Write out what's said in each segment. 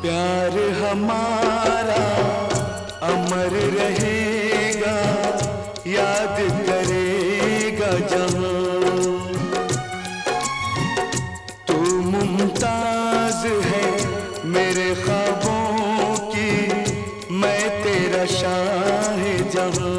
प्यार हमारा अमर रहेगा, याद करेगा जहां। तू मुमताज है मेरे ख्वाबों की, मैं तेरा शाह जहां।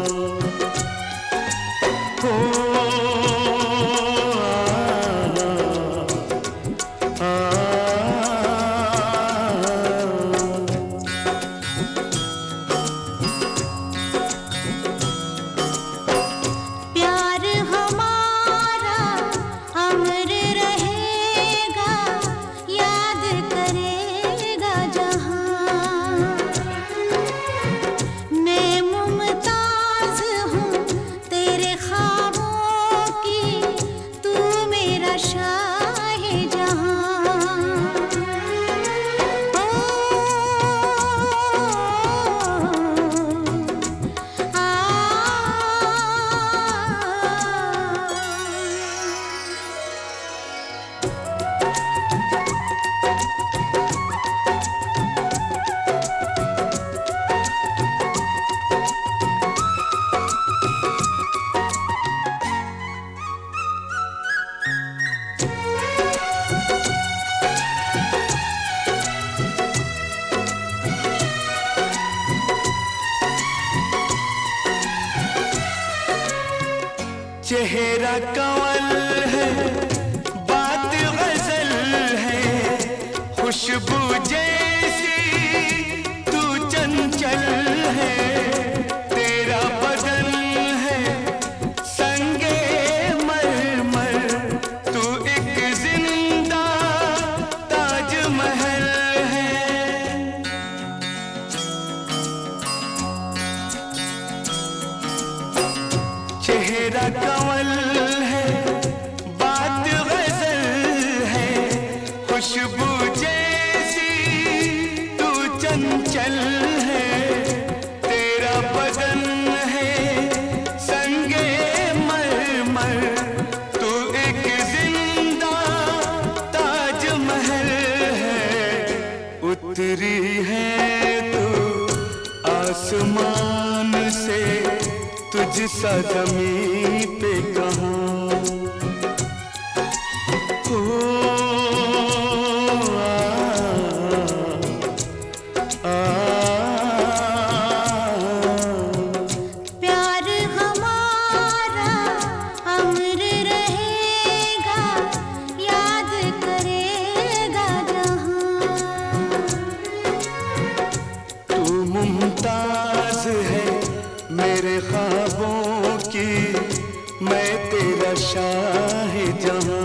चेहरा कंवल है, बात गजल है, खुशबू जैसी तू चंचल है। तेरा बदन है संगे मरमर, तू एक जिंदा ताजमहल है। चेहरा कंवल है, बात गजल है, खुशबू जैसी तू चंचल है। तेरा बदन है संगे मरमर, तू एक जिंदा ताजमहल है। उतरी है तू आसमान से, तुझसा ज़मीं पे कहाँ। प्यार हमारा अमर रहेगा, याद करेगा जहां। तू मुमताज है मेरे ख्वाबों की, मैं तेरा शाह जहां।